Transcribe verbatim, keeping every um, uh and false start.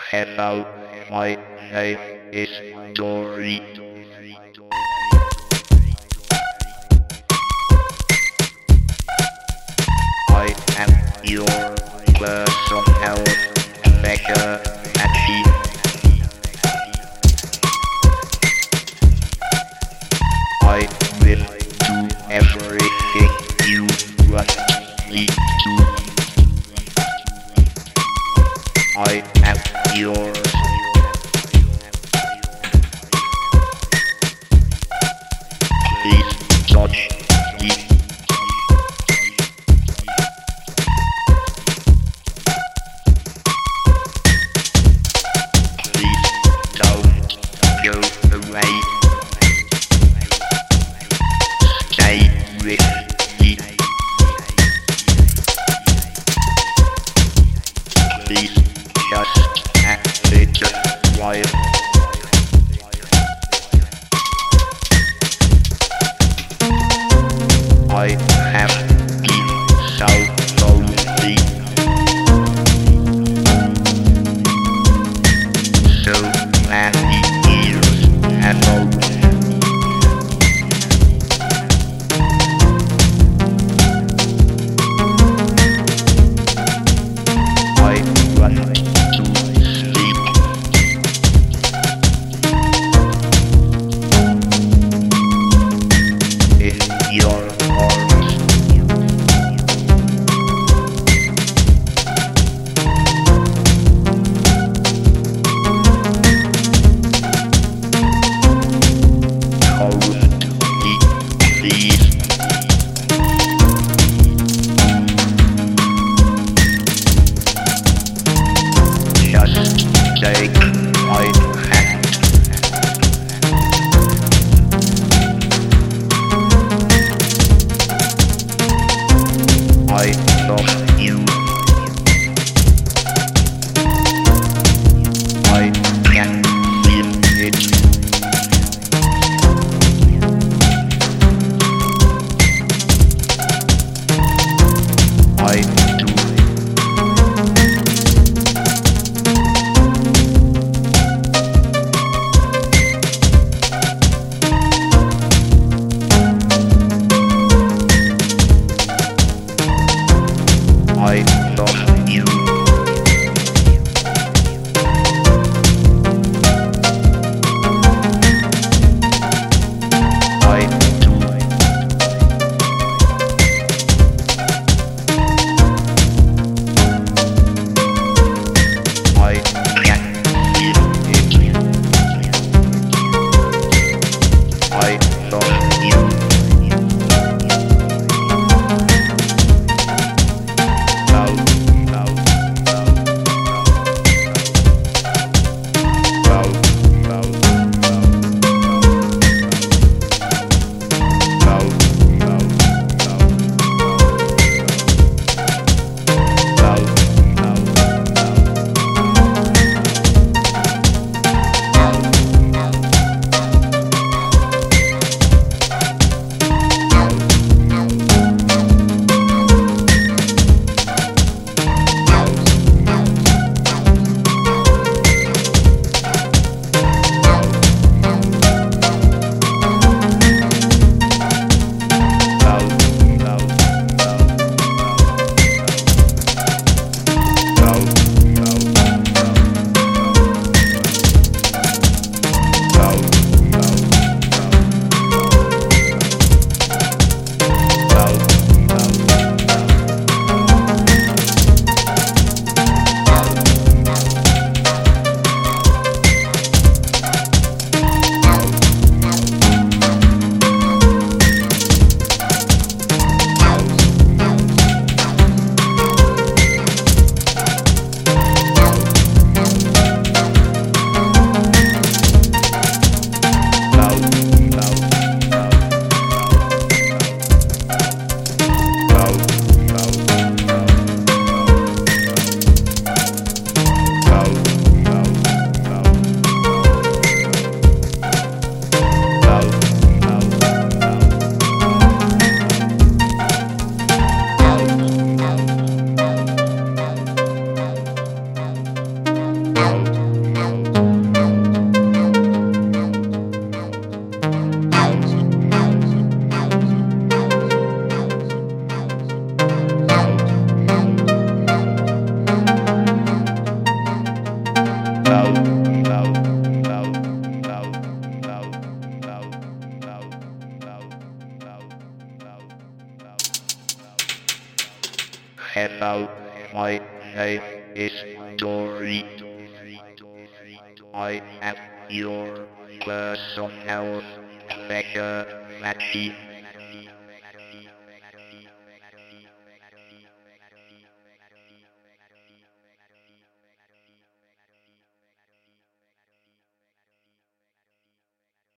Hello, my name is Dory. I am your personal beggar Matty. I will do everything you want me to. I am yours. Please touch me. Please don't go away. Stay with me. Please just act it a while. I have been so lonely, so many years ago. I want to sleep. In your arms, Hello, my name is Dory. I am your personal treasure machine.